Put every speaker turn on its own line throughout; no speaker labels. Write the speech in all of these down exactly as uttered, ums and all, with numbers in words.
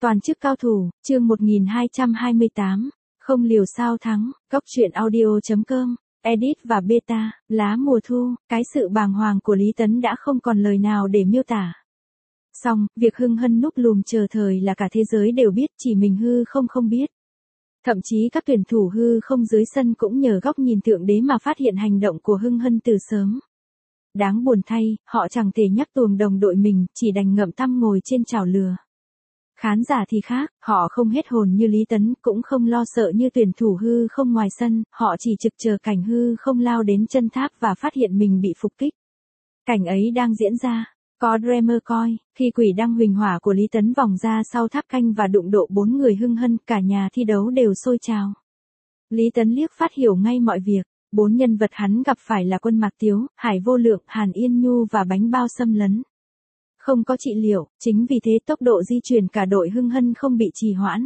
Toàn chức cao thủ, chương một nghìn hai trăm hai mươi tám, không liều sao thắng, góc truyện audio chấm com, edit và beta, lá mùa thu, cái sự bàng hoàng của Lý Tấn đã không còn lời nào để miêu tả. Xong, việc hưng hân núp lùm chờ thời là cả thế giới đều biết, chỉ mình hư không không biết. Thậm chí các tuyển thủ hư không dưới sân cũng nhờ góc nhìn thượng đế mà phát hiện hành động của hưng hân từ sớm. Đáng buồn thay, họ chẳng thể nhắc tuồng đồng đội mình, chỉ đành ngậm tăm ngồi trên chảo lừa. Khán giả thì khác, họ không hết hồn như Lý Tấn, cũng không lo sợ như tuyển thủ hư không ngoài sân, họ chỉ trực chờ cảnh hư không lao đến chân tháp và phát hiện mình bị phục kích. Cảnh ấy đang diễn ra, có Dreamer coi, khi quỷ đăng huỳnh hỏa của Lý Tấn vòng ra sau tháp canh và đụng độ bốn người hưng hân, cả nhà thi đấu đều sôi trào. Lý Tấn liếc phát hiểu ngay mọi việc, bốn nhân vật hắn gặp phải là Quân Mạc Tiếu, Hải Vô Lượng, Hàn Yên Nhu và Bánh Bao Xâm Lấn. Không có trị liệu, chính vì thế tốc độ di chuyển cả đội hưng hân không bị trì hoãn.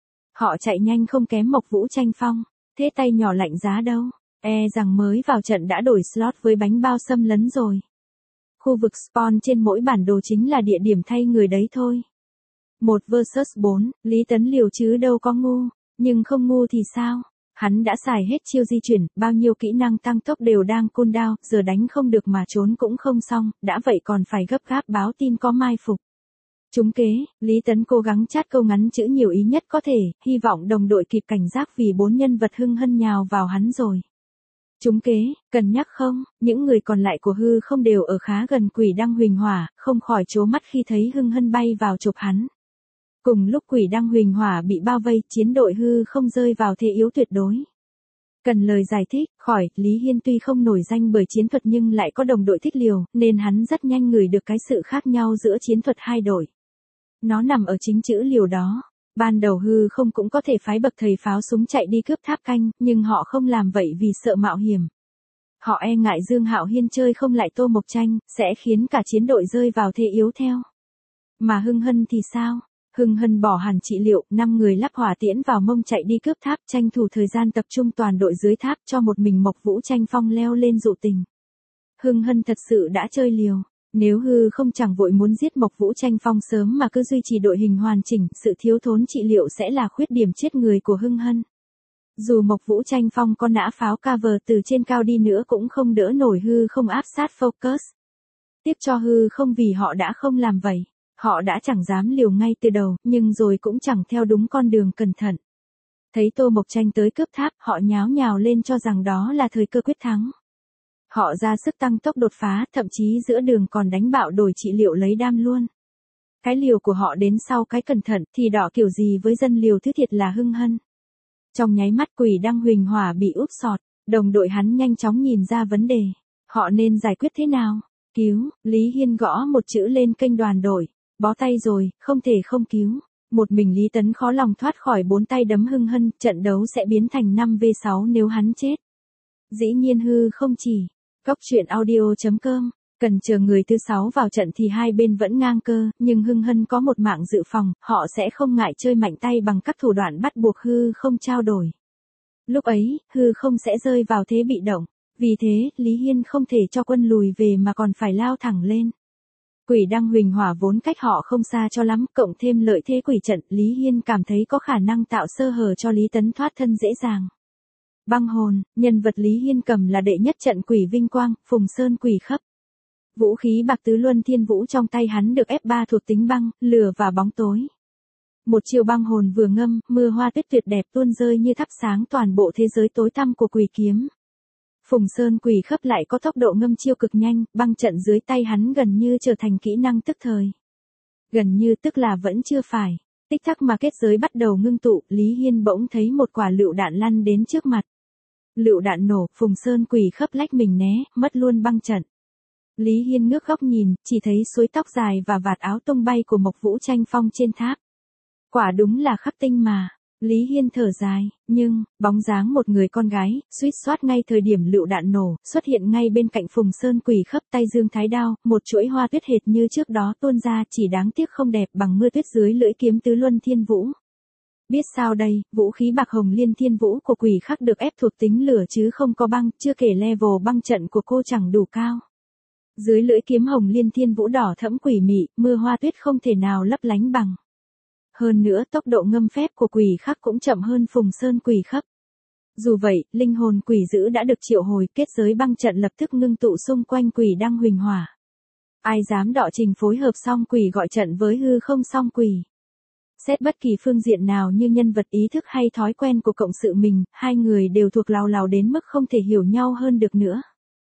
Họ chạy nhanh không kém Mộc Vũ Tranh Phong, thế tay nhỏ lạnh giá đâu, e rằng mới vào trận đã đổi slot với Bánh Bao Xâm Lấn rồi. Khu vực spawn trên mỗi bản đồ chính là địa điểm thay người đấy thôi. một versus bốn, Lý Tấn liều chứ đâu có ngu, nhưng không ngu thì sao? Hắn đã xài hết chiêu di chuyển, bao nhiêu kỹ năng tăng tốc đều đang cooldown, giờ đánh không được mà trốn cũng không xong, đã vậy còn phải gấp gáp báo tin có mai phục. Trúng kế, Lý Tấn cố gắng chát câu ngắn chữ nhiều ý nhất có thể, hy vọng đồng đội kịp cảnh giác vì bốn nhân vật hưng hân nhào vào hắn rồi. Trúng kế, cần nhắc không, những người còn lại của hư không đều ở khá gần quỷ đăng huỳnh hỏa, không khỏi trố mắt khi thấy hưng hân bay vào chụp hắn. Cùng lúc quỷ đăng huỳnh hỏa bị bao vây, chiến đội hư không rơi vào thế yếu tuyệt đối. Cần lời giải thích, khỏi, Lý Hiên tuy không nổi danh bởi chiến thuật nhưng lại có đồng đội thích liều, nên hắn rất nhanh ngửi được cái sự khác nhau giữa chiến thuật hai đội. Nó nằm ở chính chữ liều đó. Ban đầu hư không cũng có thể phái bậc thầy pháo súng chạy đi cướp tháp canh, nhưng họ không làm vậy vì sợ mạo hiểm. Họ e ngại Dương Hạo Hiên chơi không lại Tô Mộc Tranh, sẽ khiến cả chiến đội rơi vào thế yếu theo. Mà hưng hân thì sao? Hưng hân bỏ hẳn trị liệu, năm người lắp hỏa tiễn vào mông chạy đi cướp tháp, tranh thủ thời gian tập trung toàn đội dưới tháp cho một mình Mộc Vũ Tranh Phong leo lên dụ tình. Hưng hân thật sự đã chơi liều. Nếu hư không chẳng vội muốn giết Mộc Vũ Tranh Phong sớm mà cứ duy trì đội hình hoàn chỉnh, sự thiếu thốn trị liệu sẽ là khuyết điểm chết người của hưng hân. Dù Mộc Vũ Tranh Phong có nã pháo cover từ trên cao đi nữa cũng không đỡ nổi hư không áp sát focus. Tiếc cho hư không vì họ đã không làm vậy. Họ đã chẳng dám liều ngay từ đầu, nhưng rồi cũng chẳng theo đúng con đường cẩn thận. Thấy Tô Mộc Tranh tới cướp tháp, họ nháo nhào lên cho rằng đó là thời cơ quyết thắng. Họ ra sức tăng tốc đột phá, thậm chí giữa đường còn đánh bạo đổi trị liệu lấy đam luôn. Cái liều của họ đến sau cái cẩn thận thì đỏ kiểu gì với dân liều thứ thiệt là hưng hân. Trong nháy mắt quỷ đăng huỳnh hỏa bị úp sọt, đồng đội hắn nhanh chóng nhìn ra vấn đề. Họ nên giải quyết thế nào? Cứu, Lý Hiên gõ một chữ lên kênh đoàn đội. Bó tay rồi, không thể không cứu. Một mình Lý Tấn khó lòng thoát khỏi bốn tay đấm hưng hân, trận đấu sẽ biến thành năm vs sáu nếu hắn chết. Dĩ nhiên hư không chỉ. Góc truyện audio chấm com, cần chờ người thứ sáu vào trận thì hai bên vẫn ngang cơ, nhưng hưng hân có một mạng dự phòng, họ sẽ không ngại chơi mạnh tay bằng các thủ đoạn bắt buộc hư không trao đổi. Lúc ấy, hư không sẽ rơi vào thế bị động, vì thế, Lý Hiên không thể cho quân lùi về mà còn phải lao thẳng lên. Quỷ đăng huỳnh hỏa vốn cách họ không xa cho lắm, cộng thêm lợi thế quỷ trận, Lý Hiên cảm thấy có khả năng tạo sơ hở cho Lý Tấn thoát thân dễ dàng. Băng hồn, nhân vật Lý Hiên cầm là đệ nhất trận quỷ vinh quang, Phùng Sơn quỷ khấp. Vũ khí bạc tứ luân thiên vũ trong tay hắn được ép ba thuộc tính băng, lửa và bóng tối. Một chiều băng hồn vừa ngâm, mưa hoa tuyết tuyệt đẹp tuôn rơi như thắp sáng toàn bộ thế giới tối tăm của quỷ kiếm. Phùng Sơn quỷ khấp lại có tốc độ ngâm chiêu cực nhanh, băng trận dưới tay hắn gần như trở thành kỹ năng tức thời. Gần như tức là vẫn chưa phải. Tích tắc mà kết giới bắt đầu ngưng tụ, Lý Hiên bỗng thấy một quả lựu đạn lăn đến trước mặt. Lựu đạn nổ, Phùng Sơn quỷ khấp lách mình né, mất luôn băng trận. Lý Hiên ngước góc nhìn, chỉ thấy suối tóc dài và vạt áo tung bay của Mộc Vũ Tranh Phong trên tháp. Quả đúng là khắp tinh mà. Lý Hiên thở dài, nhưng, bóng dáng một người con gái, suýt soát ngay thời điểm lựu đạn nổ, xuất hiện ngay bên cạnh Phùng Sơn quỷ khấp tay dương thái đao, một chuỗi hoa tuyết hệt như trước đó tuôn ra, chỉ đáng tiếc không đẹp bằng mưa tuyết dưới lưỡi kiếm tứ luân thiên vũ. Biết sao đây, vũ khí bạc hồng liên thiên vũ của quỷ khắc được ép thuộc tính lửa chứ không có băng, chưa kể level băng trận của cô chẳng đủ cao. Dưới lưỡi kiếm hồng liên thiên vũ đỏ thẫm quỷ mị, mưa hoa tuyết không thể nào lấp lánh bằng. Hơn nữa tốc độ ngâm phép của quỷ khắc cũng chậm hơn Phùng Sơn quỷ khấp. Dù vậy, linh hồn quỷ dữ đã được triệu hồi, kết giới băng trận lập tức ngưng tụ xung quanh quỷ đăng huỳnh hỏa. Ai dám đọ trình phối hợp song quỷ gọi trận với hư không song quỷ. Xét bất kỳ phương diện nào như nhân vật ý thức hay thói quen của cộng sự mình, hai người đều thuộc lào lào đến mức không thể hiểu nhau hơn được nữa.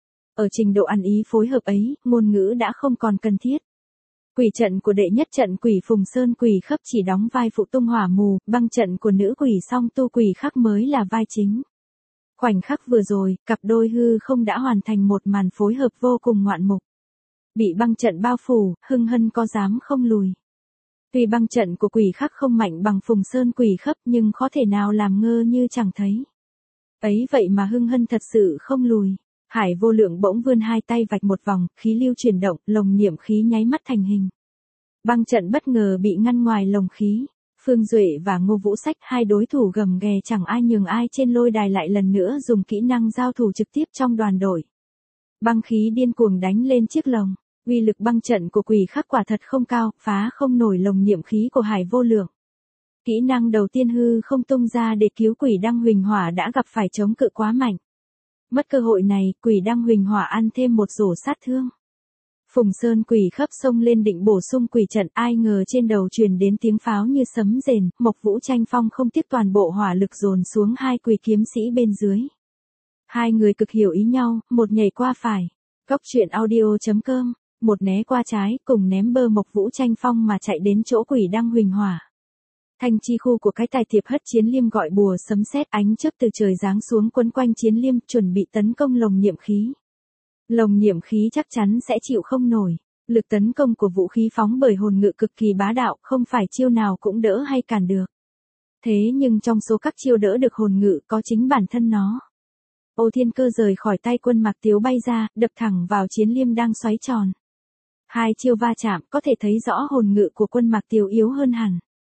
Ở trình độ ăn ý phối hợp ấy, ngôn ngữ đã không còn cần thiết. Quỷ trận của đệ nhất trận quỷ Phùng Sơn quỷ khấp chỉ đóng vai phụ tung hỏa mù, băng trận của nữ quỷ song tu quỷ khắc mới là vai chính. Khoảnh khắc vừa rồi, cặp đôi hư không đã hoàn thành một màn phối hợp vô cùng ngoạn mục. Bị băng trận bao phủ, Hưng Hân có dám không lùi. Tuy băng trận của quỷ khắc không mạnh bằng Phùng Sơn quỷ khấp nhưng khó thể nào làm ngơ như chẳng thấy. Ấy vậy mà Hưng Hân thật sự không lùi. Hải Vô Lượng bỗng vươn hai tay vạch một vòng, khí lưu chuyển động, lồng niệm khí nháy mắt thành hình. Băng trận bất ngờ bị ngăn ngoài lồng khí. Phương Duệ và Ngô Vũ Sách, hai đối thủ gầm ghè chẳng ai nhường ai trên lôi đài, lại lần nữa dùng kỹ năng giao thủ trực tiếp trong đoàn đội. Băng khí điên cuồng đánh lên chiếc lồng. Uy lực băng trận của quỷ khắc quả thật không cao, phá không nổi lồng niệm khí của Hải Vô Lượng. Kỹ năng đầu tiên hư không tung ra để cứu quỷ đăng huỳnh hỏa đã gặp phải chống cự quá mạnh. Mất cơ hội này, quỷ đăng huỳnh hỏa ăn thêm một rổ sát thương. Phùng Sơn quỷ khấp xông lên định bổ sung quỷ trận, ai ngờ trên đầu truyền đến tiếng pháo như sấm rền, Mộc Vũ Tranh Phong không tiếc toàn bộ hỏa lực dồn xuống hai quỷ kiếm sĩ bên dưới. Hai người cực hiểu ý nhau, một nhảy qua phải. Góc truyện audio chấm com, một né qua trái, cùng ném bơ Mộc Vũ Tranh Phong mà chạy đến chỗ quỷ đăng huỳnh hỏa. Thanh chi khu của cái tài thiệp hất chiến liêm gọi bùa sấm sét, ánh chớp từ trời giáng xuống quấn quanh chiến liêm, chuẩn bị tấn công lồng niệm khí. Lồng niệm khí chắc chắn sẽ chịu không nổi. Lực tấn công của vũ khí phóng bởi hồn ngự cực kỳ bá đạo, không phải chiêu nào cũng đỡ hay cản được. Thế nhưng trong số các chiêu đỡ được hồn ngự có chính bản thân nó. Ô Thiên Cơ rời khỏi tay Quân Mạc Tiếu bay ra, đập thẳng vào chiến liêm đang xoáy tròn. Hai chiêu va chạm có thể thấy rõ hồn ngự của Quân Mạc Tiếu yếu hơn hẳn.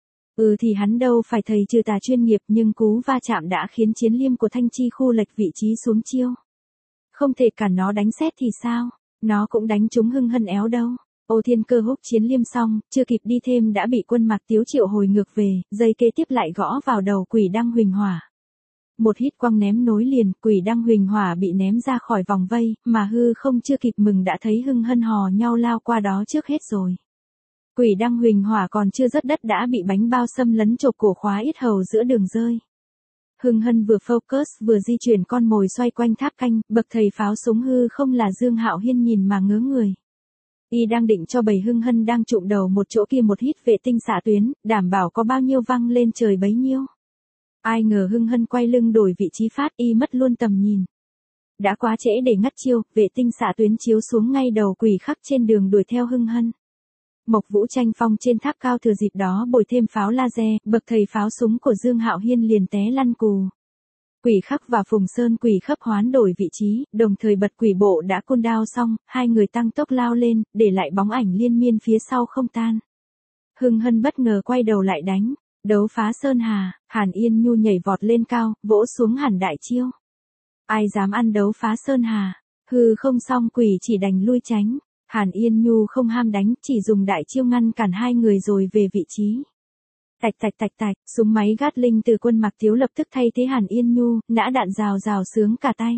Ừ thì hắn đâu phải thầy trừ tà chuyên nghiệp, nhưng cú va chạm đã khiến chiến liêm của Thanh Chi khu lệch vị trí xuống chiêu. Không thể cản nó đánh xét thì sao, nó cũng đánh trúng Hưng Hân éo đâu. Ô Thiên Cơ húc chiến liêm xong, chưa kịp đi thêm đã bị Quân Mạc Tiếu triệu hồi ngược về, giây kế tiếp lại gõ vào đầu quỷ đăng huỳnh hỏa. Một hít quăng ném nối liền, quỷ đăng huỳnh hỏa bị ném ra khỏi vòng vây, mà hư không chưa kịp mừng đã thấy Hưng Hân hò nhau lao qua đó trước hết rồi. Quỷ đăng huỳnh hỏa còn chưa rớt đất đã bị bánh bao xâm lấn chộp cổ khóa yết hầu giữa đường rơi. Hưng Hân vừa focus vừa di chuyển con mồi xoay quanh tháp canh, bậc thầy pháo súng hư không là Dương Hạo Hiên nhìn mà ngớ người. Y đang định cho bầy Hưng Hân đang trụm đầu một chỗ kia một hít vệ tinh xạ tuyến, đảm bảo có bao nhiêu văng lên trời bấy nhiêu. Ai ngờ Hưng Hân quay lưng đổi vị trí phát, y mất luôn tầm nhìn. Đã quá trễ để ngắt chiêu, vệ tinh xạ tuyến chiếu xuống ngay đầu quỷ khắc trên đường đuổi theo Hưng Hân. Mộc Vũ Tranh Phong trên tháp cao thừa dịp đó bồi thêm pháo laser, bậc thầy pháo súng của Dương Hạo Hiên liền té lăn cù. Quỷ khắc và Phùng Sơn quỷ khấp hoán đổi vị trí, đồng thời bật quỷ bộ đã côn đao xong, hai người tăng tốc lao lên, để lại bóng ảnh liên miên phía sau không tan. Hưng Hân bất ngờ quay đầu lại đánh, đấu phá Sơn Hà, Hàn Yên Nhu nhảy vọt lên cao, vỗ xuống hẳn đại chiêu. Ai dám ăn đấu phá Sơn Hà, hư không xong quỷ chỉ đành lui tránh. Hàn Yên Nhu không ham đánh, chỉ dùng đại chiêu ngăn cản hai người rồi về vị trí. Tạch tạch tạch tạch, súng máy Gatling từ Quân Mạc Tiếu lập tức thay thế Hàn Yên Nhu, nã đạn rào rào sướng cả tay.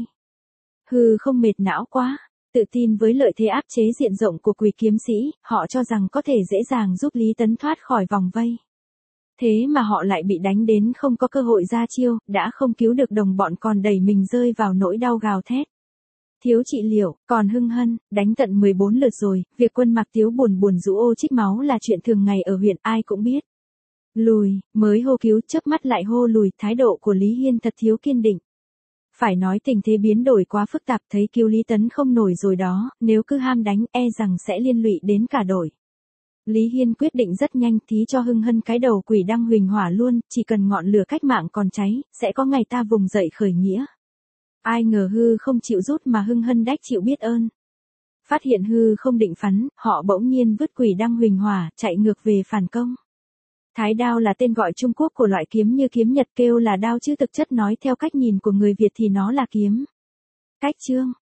Hư không mệt não quá, tự tin với lợi thế áp chế diện rộng của quỷ kiếm sĩ, họ cho rằng có thể dễ dàng giúp Lý Tấn thoát khỏi vòng vây. Thế mà họ lại bị đánh đến không có cơ hội ra chiêu, đã không cứu được đồng bọn còn đẩy mình rơi vào nỗi đau gào thét. Thiếu trị liệu, còn Hưng Hân, đánh tận mười bốn lượt rồi, việc Quân Mạc Tiếu buồn buồn rũ ô trích máu là chuyện thường ngày ở huyện, ai cũng biết. Lùi, mới hô cứu, chớp mắt lại hô lùi, thái độ của Lý Hiên thật thiếu kiên định. Phải nói tình thế biến đổi quá phức tạp, thấy cứu Lý Tấn không nổi rồi đó, nếu cứ ham đánh e rằng sẽ liên lụy đến cả đội. Lý Hiên quyết định rất nhanh, thí cho Hưng Hân cái đầu quỷ đăng huỳnh hỏa luôn, chỉ cần ngọn lửa cách mạng còn cháy, sẽ có ngày ta vùng dậy khởi nghĩa. Ai ngờ hư không chịu rút mà Hưng Hân đách chịu biết ơn. Phát hiện hư không định phắn, họ bỗng nhiên vứt quỷ đăng huỳnh hỏa, chạy ngược về phản công. Thái đao là tên gọi Trung Quốc của loại kiếm như kiếm Nhật kêu là đao chứ thực chất nói theo cách nhìn của người Việt thì nó là kiếm. Cách chương,